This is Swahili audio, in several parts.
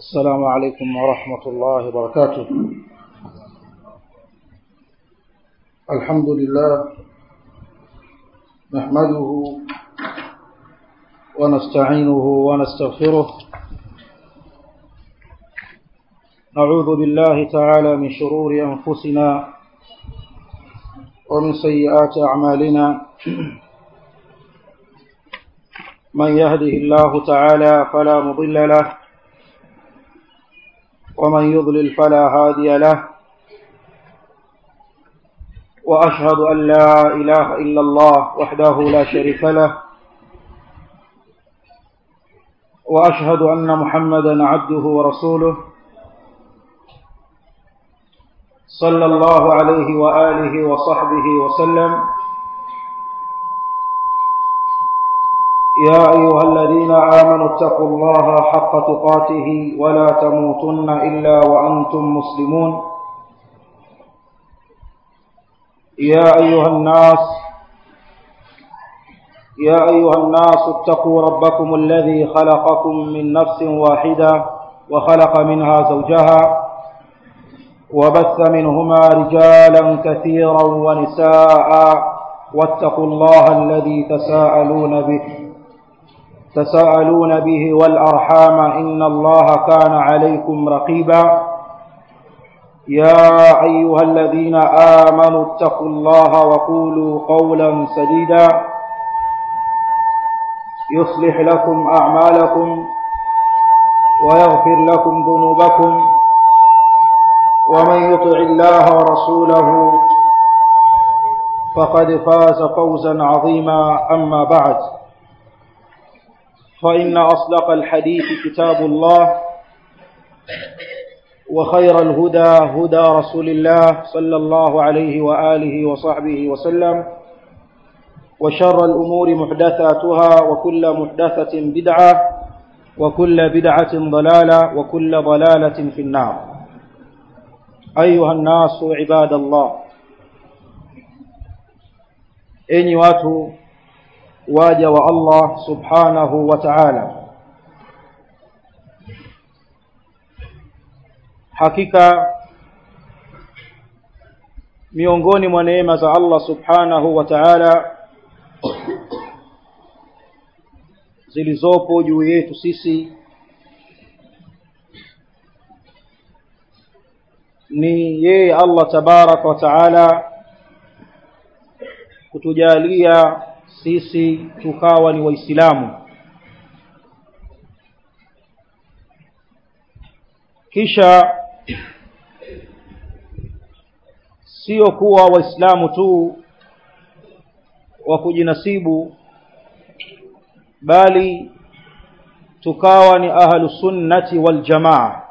السلام عليكم ورحمة الله وبركاته. الحمد لله نحمده ونستعينه ونستغفره، نعوذ بالله تعالى من شرور أنفسنا ومن سيئات أعمالنا، من يهده الله تعالى فلا مضل له ومن يضلل فلا هادي له، وأشهد أن لا إله إلا الله وحده لا شريك له، وأشهد أن محمدا عبده ورسوله صلى الله عليه وآله وصحبه وسلم. يا أيها الذين آمنوا اتقوا الله حق تقاته ولا تموتن إلا وأنتم مسلمون. يا أيها الناس اتقوا ربكم الذي خلقكم من نفس واحدة وخلق منها زوجها وبث منهما رجالا كثيرا ونساء، واتقوا الله الذي تساءلون به والأرحام إن الله كان عليكم رقيبا. يا أيها الذين آمنوا اتقوا الله وقولوا قولا سديدا يصلح لكم أعمالكم ويغفر لكم ذنوبكم، ومن يطع الله ورسوله فقد فاز فوزا عظيما. أما بعد، فإن أصدق الحديث كتاب الله، وخير الهدى هدى رسول الله صلى الله عليه وآله وصحبه وسلم، وشر الأمور محدثاتها، وكل محدثة بدعة، وكل بدعة ضلالة، وكل ضلالة في النار. أيها الناس عباد الله، إني واتوا waja wa Allah subhanahu wa ta'ala, hakika miongoni mwa neema za Allah subhanahu wa ta'ala zilizopo juu yetu sisi ni yeye Allah tabaraka wa ta'ala kutujalia sisi tukawa ni Waislamu, kisha sio kuwa Waislamu tu wa kujinasibu, bali tukawa ni ahlus sunnati wal jamaa.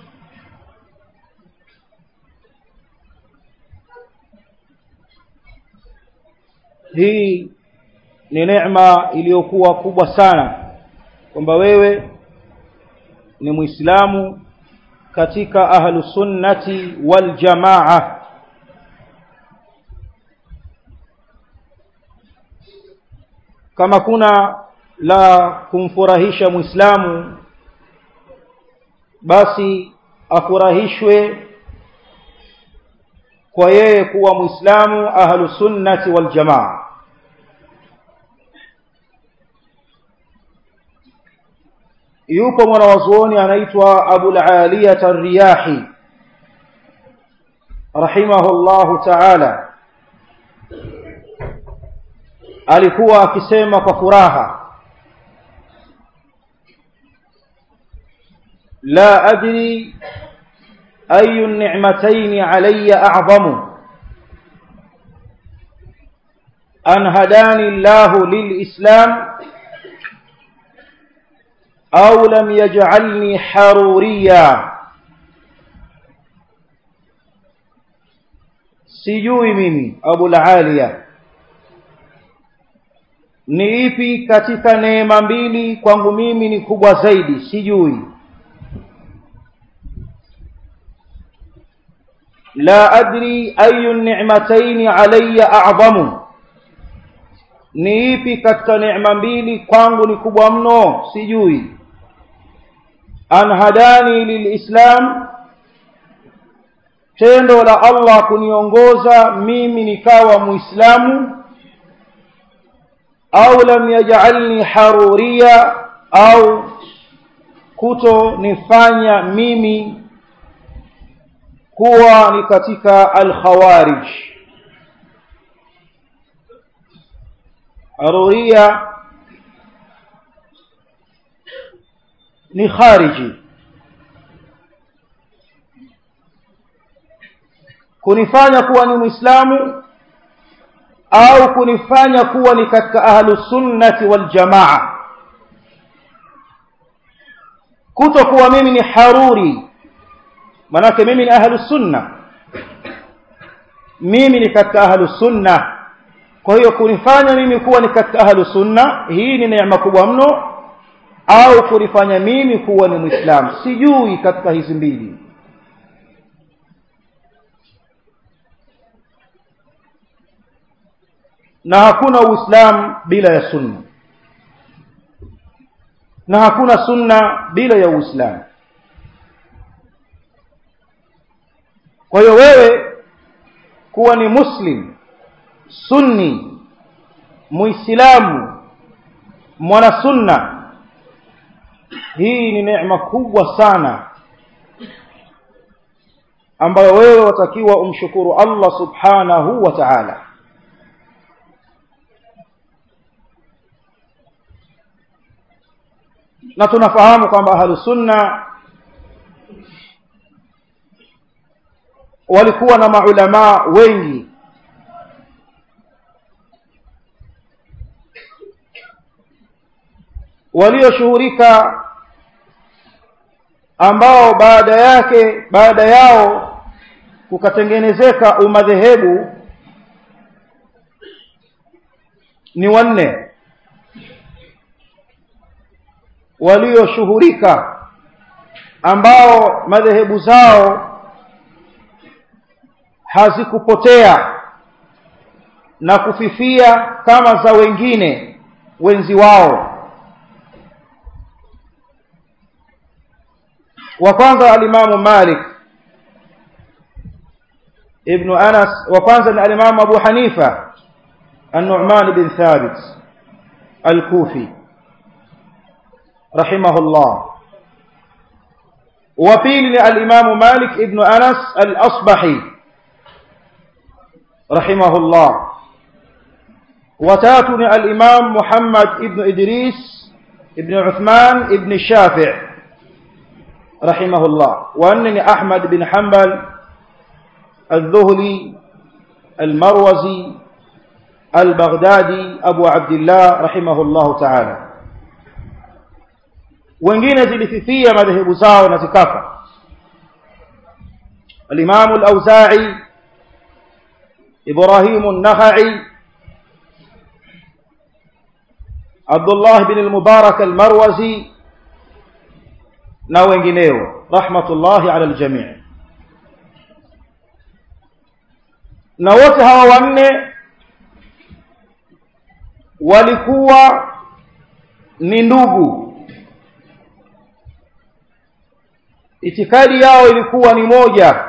Hii ni neema iliyokuwa kubwa sana kwamba wewe ni Muislamu katika ahlus sunnati wal jamaa. Kama kuna la kumfurahisha Muislamu, basi afurahishwe kwa yeye kuwa Muislamu ahlus sunnati wal jamaa. Yupo mwanazuoni anaitwa Abul Aliyah Ar-Riyahi rahimahullahu ta'ala, alikuwa akisema kwa furaha, la adri ayu ni'matayn alayya a'zamu, an hadani Allahu lil-islam أو لم يجعلني حروريا. sijui mimi Abul Aliyah ni ipi katika neema mbili kwangu mimi ni kubwa zaidi, sijui. la adri ayu ni'matayn alayya a'zamu, ni ipi katika neema mbili kwangu ni kubwa mno, sijui. an hadani lilislam, tendo la Allah kuniongoza mimi nikawa muislamu, au lam yaj'alni haruriya, au kuto nifanya mimi kuwa ni katika al-khawarij. Haruriya ni khariji, kunifanya kuwa ni muislamu au kunifanya kuwa ni katika ahlus sunnati wal jamaa. Kutokuwa mimi ni haruri, manake mimi ni ahlus sunna, mimi ni katika ahlus sunna. Kwa hiyo kunifanya mimi kuwa ni katika ahlus sunna, hii ni neema kubwa mno, au kunifanya mimi kuwa ni muislamu, sijui katika hizi mbili. Na hakuna uislamu bila ya sunna, na hakuna sunna bila ya uislamu. Kwa hiyo wewe kuwa ni muslim, sunni, muislamu, mwana sunna, hii ni neema kubwa sana ambayo wewe watakiwa umshukuru Allah subhanahu wa ta'ala. Na tunafahamu kwamba ahlus sunna walikuwa na maulama wengi, walioshuhurika, ambao baada yao kukatengenezeka umadhehebu ni wanne walioshuhurika, ambao madhehebu zao hazikupotea na kufifia kama za wengine wenzi wao. Wa kwanza al-Imam Malik ibn Anas, wa kwanza ni al-Imam Abu Hanifa an-Nu'man bin Thabit al-Kufi rahimahullah. Wa pili ni al-Imam Malik ibn Anas al-Asbahi rahimahullah. Wa tatu ni al-Imam Muhammad ibn Idris ibn Uthman ibn Shafi' rahimahullah. Wa nne ni Ahmad bin Hanbal al-Dhuhli al-Marwazi al-Baghdadi Abu Abdullah rahimahullah ta'ala. Wengine zilififia madhehebu zao na zikafa. Al-Imam al-Auza'i, Ibrahim an-Nakhai, Abdullah bin al-Mubarak al-Marwazi na wengineo rahmatullahi ala al-jami'. Na wote hawa wanne walikuwa ni ndugu, itikadi yao ilikuwa ni moja,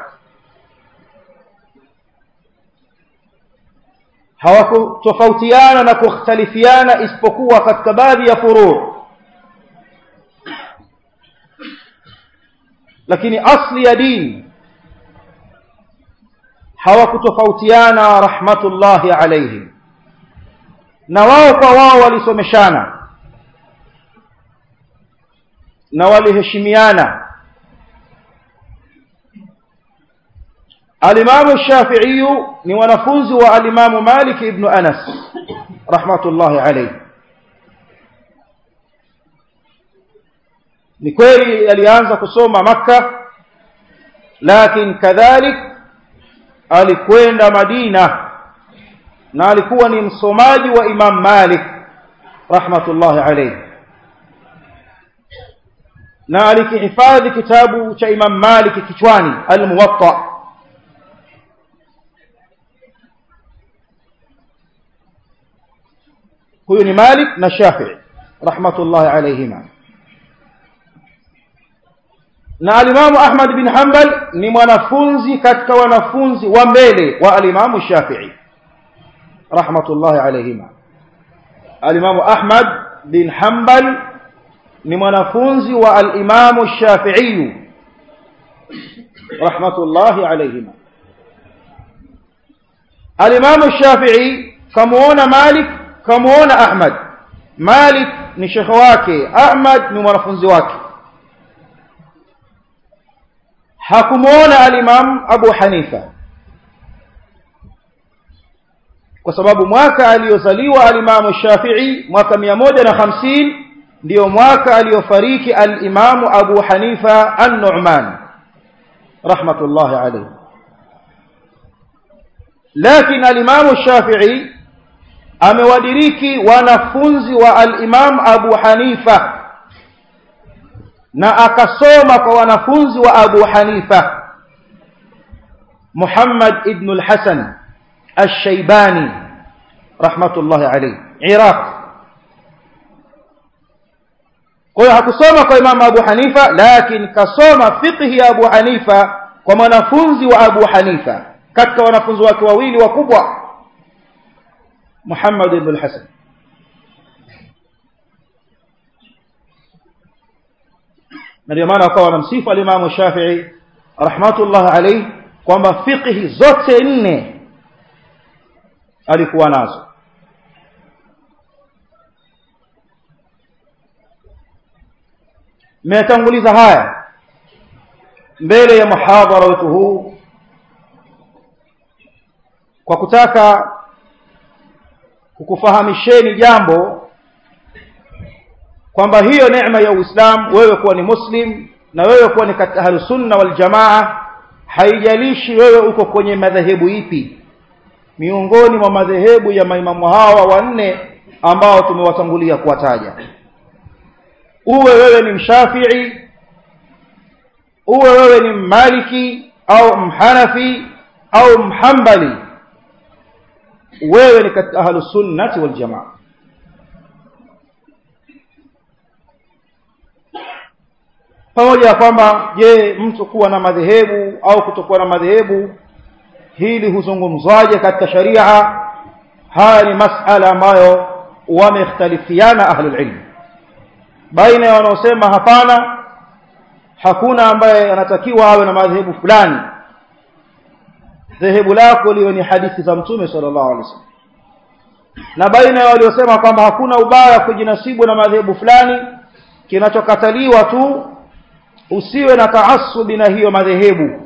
hawakutofautiana na kukhtalifiana isipokuwa katika baadhi ya furu', lakini asli ya dini hawakutofautiana rahmatullahi alayhim. Na wao kwa wao walisomeshana na waliheshimiana. Al-Imam Shafi'i ni wanafunzi wa al-Imam Malik ibn Anas rahmatullahi alayhi. Ni kweli alianza kusoma Makkah, lakini kadhalik alikwenda Madina na alikuwa ni msomaji wa Imam Malik rahmatullahi alayhi, na alikihifadhi kitabu cha Imam Malik kichwani, al-Muwatta. Huyu ni Malik na Shafi'i rahmatullahi alayhima. na al-Imam Ahmad bin Hanbal ni mwanafunzi katika wanafunzi wa mbele wa al-Imam Shafi'i rahmatullahi alayhima. Al-Imam Ahmad bin Hanbal ni mwanafunzi wa al-Imam Shafi'i rahmatullahi alayhima. Al-Imam Shafi'i kamuona Malik, kamuona Ahmad. Malik ni shekhi wake, Ahmad ni mwanafunzi wake. Hakumuona al-Imam Abu Hanifa kwa sababu mwaka aliozaliwa al-Imam Shafi'i mwaka 150 ndio mwaka aliofariki al-Imam Abu Hanifa an-Nu'man rahmatullahi alayhi. Lakini al-Imam Shafi'i amewadiriki wanafunzi wa al-Imam Abu Hanifa na akasoma kwa wanafunzi wa Abu Hanifa Muhammad ibn al-Hasan al-Shaybani rahmatullahi alayhi Iraq. Kwa hiyo hakusoma kwa Imam Abu Hanifa, lakini kasoma fiqh ya Abu Hanifa kwa wanafunzi wa Abu Hanifa katika wanafunzi wake wawili wakubwa Muhammad ibn al-Hasan. Ndio maana akawa anamsifu al-Imam Shafi'i rahmatullahi alayhi kwamba fiqh zote nne alikuwa nazo. Metanguliza haya mbele ya muhadhara wetu huu kwa kutaka kukufahamisheni jambo kwamba hiyo neema ya Uislamu, wewe kuwa ni muslim na wewe kuwa ni katika ahlus sunna wal jamaa, haijalishi wewe uko kwenye madhehebu ipi miongoni mwa madhehebu ya maimamu hawa wanne ambao tumewatangulia kuwataja. Uwe wewe ni Mshafi'i, uwe wewe ni Maliki au Mhanafi au Mhanbali, wewe ni katika ahlus sunnati wal jamaa. Pamoja kwamba je, mtu kuwa na madhehebu au kutokuwa na madhehebu hili huzungumzwaje katika sharia? Haya ni masala ambayo wamekhtalifiana ahlul ilm, baina ya wanaosema hapana, hakuna ambaye anatakiwa awe na madhehebu fulani, dhehebu lako liwe ni hadithi za Mtume sallallahu alaihi wasallam, na baina ya waliosema kwamba hakuna ubaya kujinasibu na madhehebu fulani, kinachokataliwa tu usiwe na taassubi na hiyo madhehebu,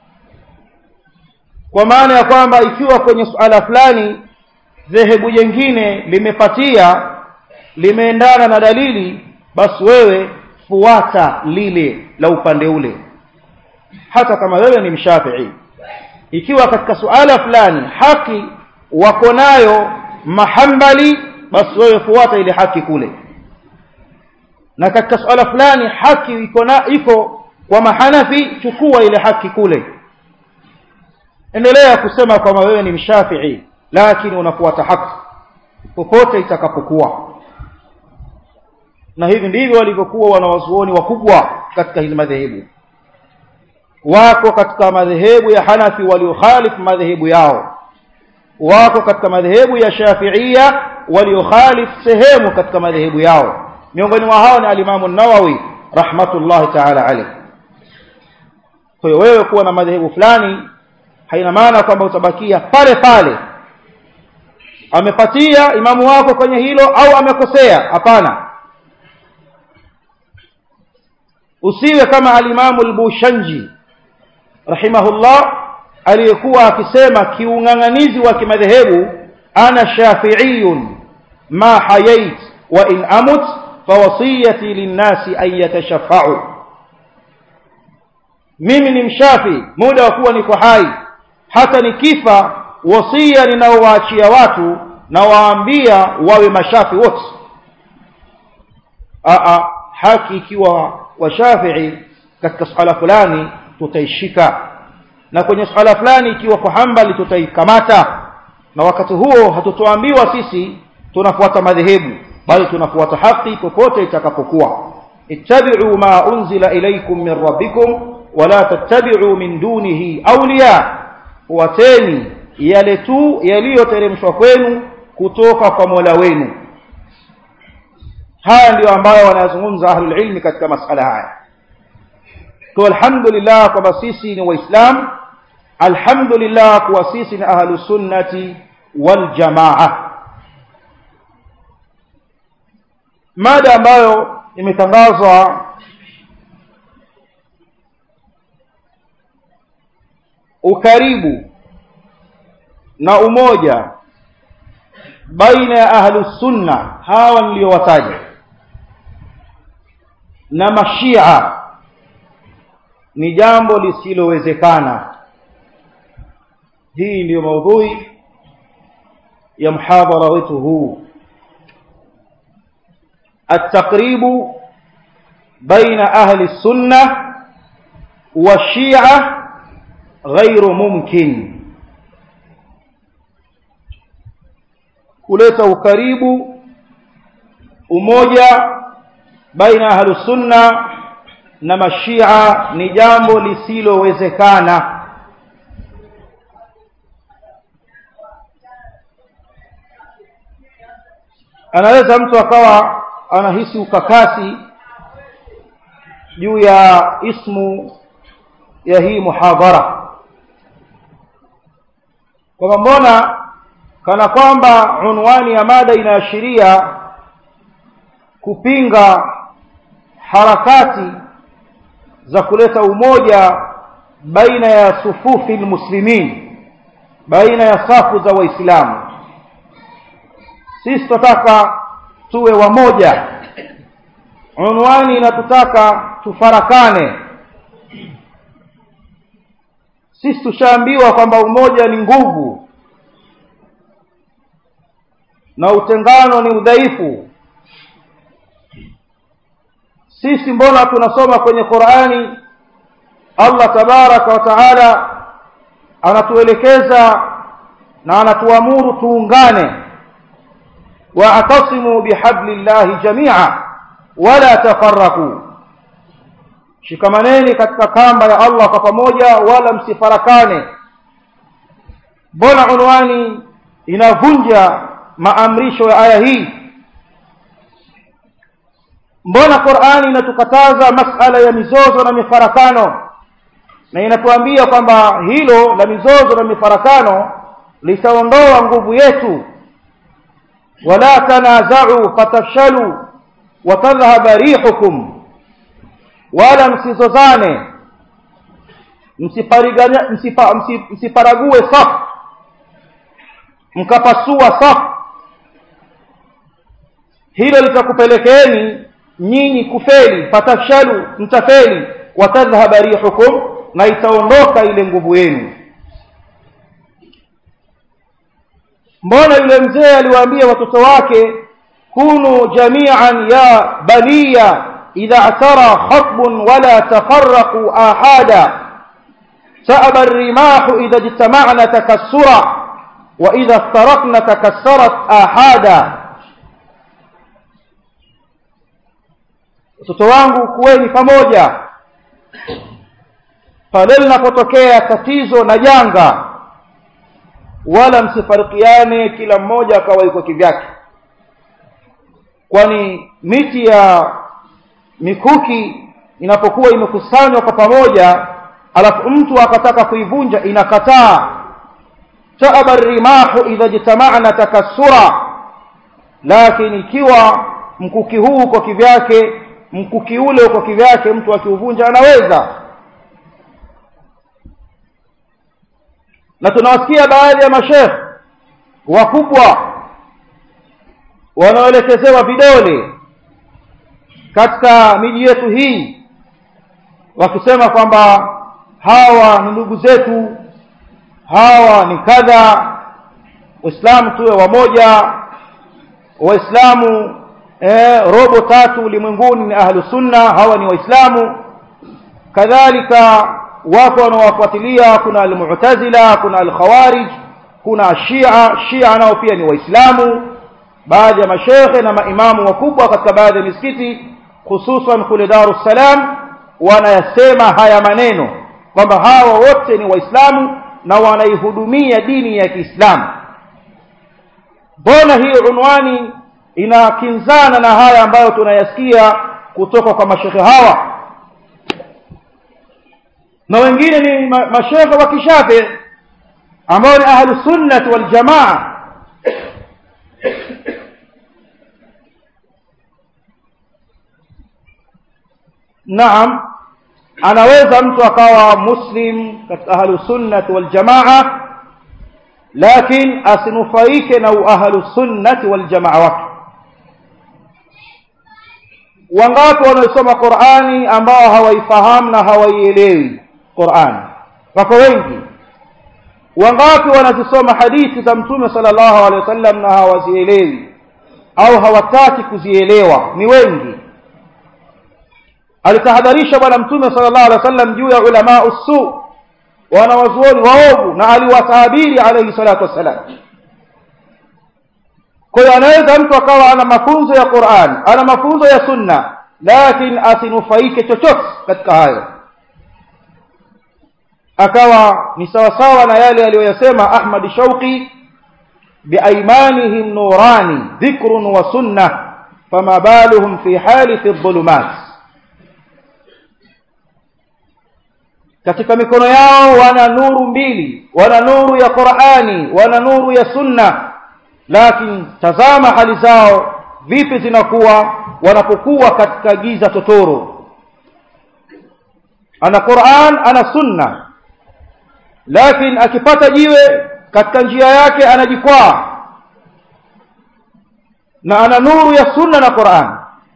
kwa maana ya kwamba ikiwa kwenye suala fulani dhehebu jingine limepatia, limeendana na dalili, basi wewe fuata lile la upande ule. Hata kama wewe ni Mshafi'i, ikiwa katika suala fulani haki wako nayo Mahambali, basi wewe fuata ile haki kule, na katika suala fulani haki iko kwa Mahanafi, chukua ile haki kule. Endelea kusema kwamba wewe ni Mshafi'i, lakini unafuata haki popote itakapokuwa. Na hivi ndivyo walivyokuwa wanawazuoni wakubwa katika hizo madhehebu. Wako katika madhehebu ya Hanafi waliokhalifu madhehebu yao, wako katika madhehebu ya Shafi'ia waliokhalifu sehemu katika madhehebu yao. Miongoni mwa hao ni al-Imam an-Nawawi rahmatullahi ta'ala alayhi. Kwa hiyo wewe kuwa na madhehebu fulani haina maana kwamba utabakia pale pale, amepatia imamu wako kwenye hilo au amekosea. Hapana, usiwe kama al-Imam al-Bushanji rahimahullah aliyekuwa akisema kiung'ang'anizi wa kimadhehebu, ana shafi'iyun ma hayait wa in amut fawasiyati linnasi an yatashafa'u. Mimi ni Mshafi muda wa kuwa niko hai, hata nikifa wasia ninaowaachia watu na waambia wawe mashafi wote. Haki ikiwa wa Shafi'i katika suala fulani tutaishika, na kwenye suala fulani ikiwa kwa Hanbali tutaikamata, na wakati huo hatutoambiwa sisi tunafuata madhehebu, bali tunafuata haki popote itakapokuwa. ittabi'u ma unzila ilaykum min rabbikum wala tattabi'u min dunihi awliya, fuateni yale tu yaliyoteremshwa kwenu kutoka kwa Mola wenu. Haya ndio ambayo wanazungumza ahlul ilmi katika masala haya. Kwa alhamdulillah kwa sisi ni waislamu, alhamdulillah kwa sisi ni ahlus sunnati wal jamaa. Mada ambayo imetangazwa ukaribu na umoja baina ya ahlus sunna hawa niliowataja na mashia ni jambo lisilowezekana. Hii ndio maudhui ya muhadhara wetu huu, التقريب بين أهل السنة والشيعة غير ممكن. kuleta ukaribu, umoja baina ahli sunna na mashia ni jambo lisilowezekana. Anaweza mtu akawa anahisi ukakasi juu ya ismu ya hii muhadhara, kwa mbona kana kwamba unwani ya mada inaashiria kupinga harakati za kuleta umoja baina ya sufufi almuslimin, baina ya safu za waislamu. Sisi tunataka tuwe wamoja, unwani inatutaka tufarakane. Sisi tushaambiwa kwamba umoja ni nguvu na utengano ni udhaifu. Sisi mbona tunasoma kwenye Qur'ani Allah tabaraka wa taala anatuelekeza na anatuamuru tuungane, wa'tasimu bihablillahi jami'a wala tafarraqu, shikamaneni katika kamba ya Allah kwa pamoja wala msifarakane. Mbona unwani inavunja maamrisho ya aya hii? Mbona Qur'ani inatukataza masala ya mizozo na mifarakano na inatuambia kwamba hilo la mizozo na mifarakano litaondoa nguvu yetu? wala tanaza'u fatafshalu wa tadhhaba rihukum, wala msizozane, msiparague safu mkapasua safu, hilo litakupelekeeni nyinyi kufeli. Fatafshalu, mtafeli, wa tadhhaba rihukum, na itaondoka ile nguvu yenu. Mbona yule mzee aliwaambia watoto wake kunu jami'an ya baniya idha atara khatbun wala tafarraqu ahada, sa'aba ar-rimahu idha ijtama'na takassura wa idha iftaraqna takassarat ahada. Watoto wangu kuweni pamoja pale linapotokea tatizo na janga, wala msifarikiane kila mmoja akawa yuko kivyake. Kwani miti ya mikuki inapokuwa imekusanywa kwa pamoja alafu mtu akataka kuivunja inakataa. Ta'aba ar-rimahu idha jitama'na takassura, lakini ikiwa mkuki huu uko kivyake, mkuki ule uko kivyake, mtu akiuvunja anaweza. Na tunawasikia baadhi ya masheikh wakubwa wanaoelekezewa vidole katika miji yetu hii wakisema kwamba hawa ni ndugu zetu, hawa ni kadha, Waislamu tuwe wamoja, Waislamu robo tatu ulimwenguni ni ahlu sunna, hawa ni Waislamu. Kadhalika wako wanaowafuatilia, kuna al-Mu'tazila, kuna al-Khawarij, kuna Shia nao pia ni Waislamu. Baadhi ya masheikh na maimamu wakubwa katika baadhi ya misikiti hususan kule Dar es Salaam wanayasema haya maneno kwamba hawa wote ni waislamu na wanaihudumia dini ya Kiislamu. Mbona hii unwani inakinzana na haya ambayo tunayasikia kutoka kwa mashekhe hawa? Na wengine ni mashekhe wa kishafi ambao ni ahlus sunnah wal jamaa. Naam, anaweza mtu akawa muslim katika ahlus sunnah wal jamaa lakini asinufaike na ahlus sunnah wal jamaa wake. Wangapi wanaosoma Qur'ani ambao hawaifahamu na hawaielewi Qur'ani? Wako wengi. Wangapi wanazisoma hadithi za Mtume sallallahu alaihi wasallam na hawazielewi au hawataki kuzielewa? Ni wengi. Alitahadharisha bwana Mtume sallallahu alaihi wasallam juu ya ulama usu, wanawazuoni waovu, na aliwatabiri alayhi salatu wasallam. Kwa hiyo anaweza mtu akawa ana mafunzo ya Qur'an, ana mafunzo ya sunna, lakini asinufaike chochote katika hayo, akawa ni sawa na yale aliyosema Ahmad Shauqi, biaymanihim nurani dhikrun wa sunnah fama baluhum fi halati adh-dhulumat. Katika mikono yao wana nuru mbili, wana nuru ya Qur'ani, wana nuru ya sunna, lakini tazama hali zao vipi zinakuwa wanapokuwa katika giza totoro. Ana Qur'an, ana sunna, lakini akipata jiwe katika njia yake anajikwaa, na ana nuru ya sunna na Qur'an.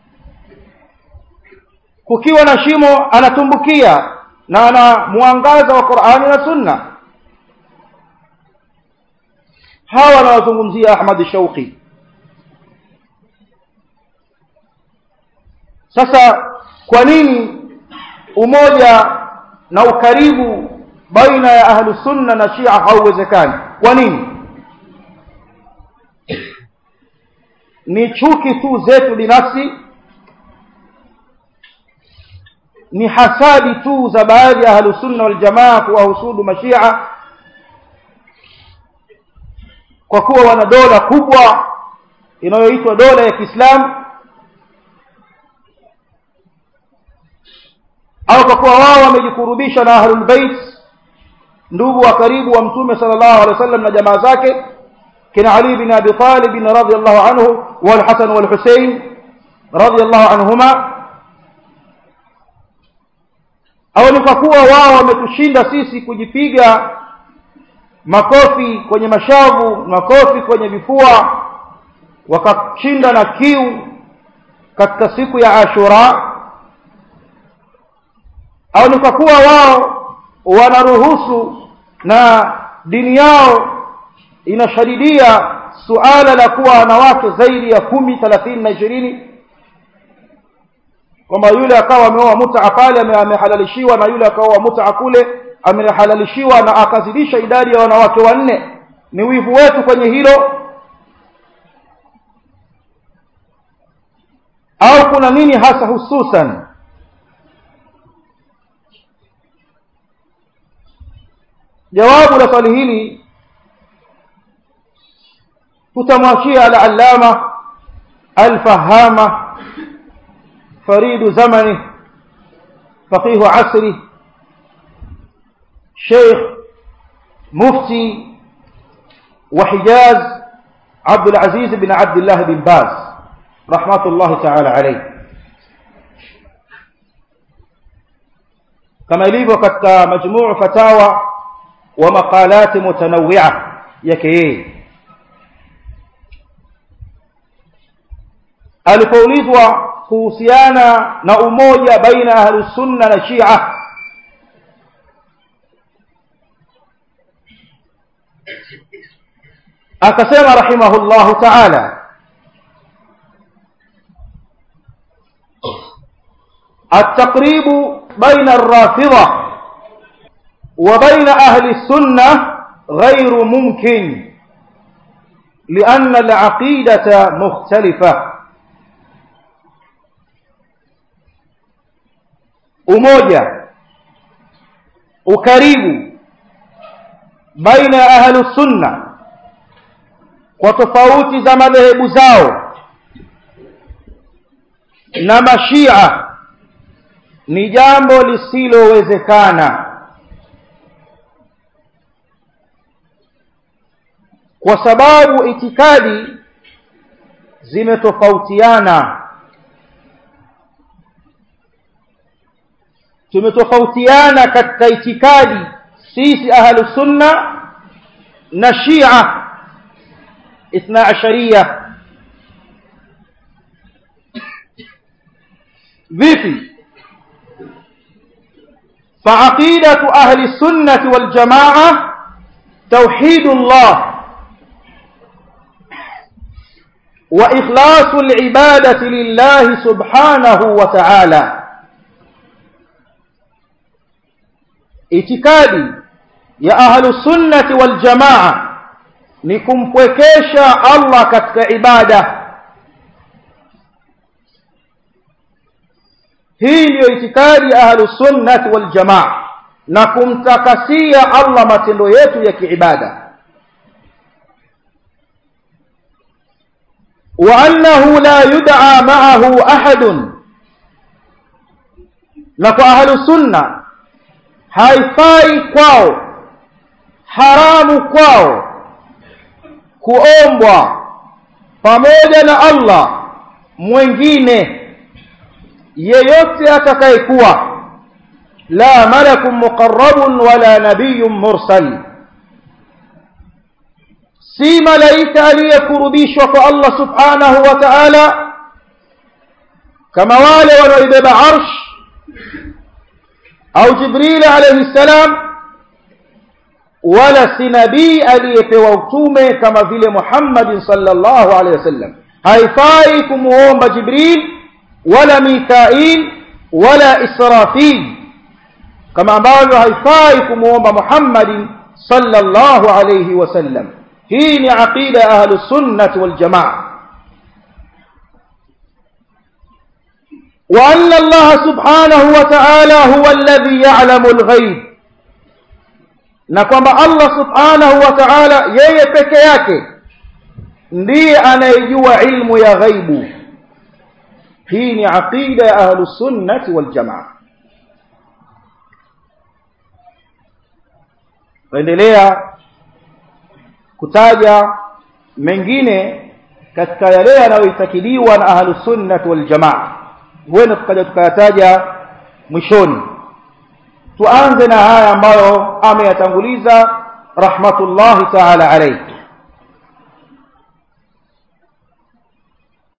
Kukiwa na shimo anatumbukia na ana mwangaza wa Qur'ani na sunna. Hawa anawazungumzia Ahmad Shauqi. Sasa kwa nini umoja na ukaribu baina ya ahlus sunna na Shia hauwezekani? Kwa nini? Ni chuki tu zetu binafsi? Ni hasadi tu za baadhi ya ahlus sunna wal jamaa kuwahusudu mashia kwa kuwa wana dola kubwa inayoitwa dola ya Kiislamu, au kwa kuwa wao wamejikurubisha na ahlul bait, ndugu wa karibu wa Mtume sallallahu alaihi wasallam na jamaa zake kina Ali bin Abi Talib radhiyallahu anhu wal Hasan wal Hussein radhiyallahu anhuma, au ni kwa kuwa wao wametushinda sisi kujipiga makofi kwenye mashavu, makofi kwenye vifua, wakashinda na kiu katika siku ya Ashura, au ni kwa kuwa wao wanaruhusu na dini yao inashadidia suala la kuwa wanawake zaidi ya 10, 30 na 20, kwamba yule akawa ameoa mut'a pale amehalalishiwa na yule akaoa mut'a kule amehalalishiwa na akazidisha idadi ya wanawake 4. Ni wivu wetu kwenye hilo au kuna nini hasa hususan? Jawabu la swali hili tutamwachia al-allama al-fahama فريد زمنه فقيه عصره شيخ مفتي وحجاز عبد العزيز بن عبد الله بن باز رحمة الله تعالى عليه. كما يليبو katika مجموع فتاوى ومقالات متنوعة yake. Alipoulizwa kuhusiana na umoja baina ahlus sunna na Shia, akasema rahimahullahu ta'ala, التقريب بين الرافضة وبين أهل السنة غير ممكن لأن العقيدة مختلفة. umoja, ukaribu baina ya ahlus sunna kwa tofauti za madhehebu zao na mashia ni jambo lisilowezekana, kwa sababu itikadi zimetofautiana. Tumetofautiana katika itikadi sisi ahlus sunna na shia ithna ashariya. vipi? فعقيدة أهل السنة والجماعة توحيد الله وإخلاص العبادة لله سبحانه وتعالى. itikadi ya ahlu sunnati wal jamaa ni kumpwekesha Allah katika ibada. Hii ndio itikadi ya ahlu sunnati wal jamaa, na kumtakasia Allah matendo yetu ya kiibada. Wa annahu la yud'a ma'ahu ahadun, na kwa ahlu sunna haifai kwao, haramu kwao kuombwa pamoja na Allah mwingine yeyote atakayekuwa, la malakun muqarrabun wala nabiyyun mursal, si malaika aliyekurubishwa kwa Allah subhanahu wa ta'ala kama wale wanaoibeba arsh au Jibril alayhi salam, wala si nabii aliyepewa utume kama vile Muhammad sallallahu alayhi wasallam. Haifai kumuomba Jibril wala Mikail wala Israfil, kama ambavyo haifai kumuomba Muhammad sallallahu alayhi wasallam. Hii ni aqida ahlu sunnah wal jamaa. وأن الله سبحانه وتعالى هو الذي يعلم الغيب, na kwamba Allah subhanahu wa ta'ala yeye peke yake ndiye anayejua ilmu ya ghaibu. Hii ni aqida ya ahlu sunnati wal jamaa. Tuendelea kutaja mengine katika yale yanayoitakidiwa na ahlu sunnati wal jamaa, huenda tukayataja mwishoni. Tuanze na haya ambayo ameyatanguliza rahmatullahi ta'ala alayhi.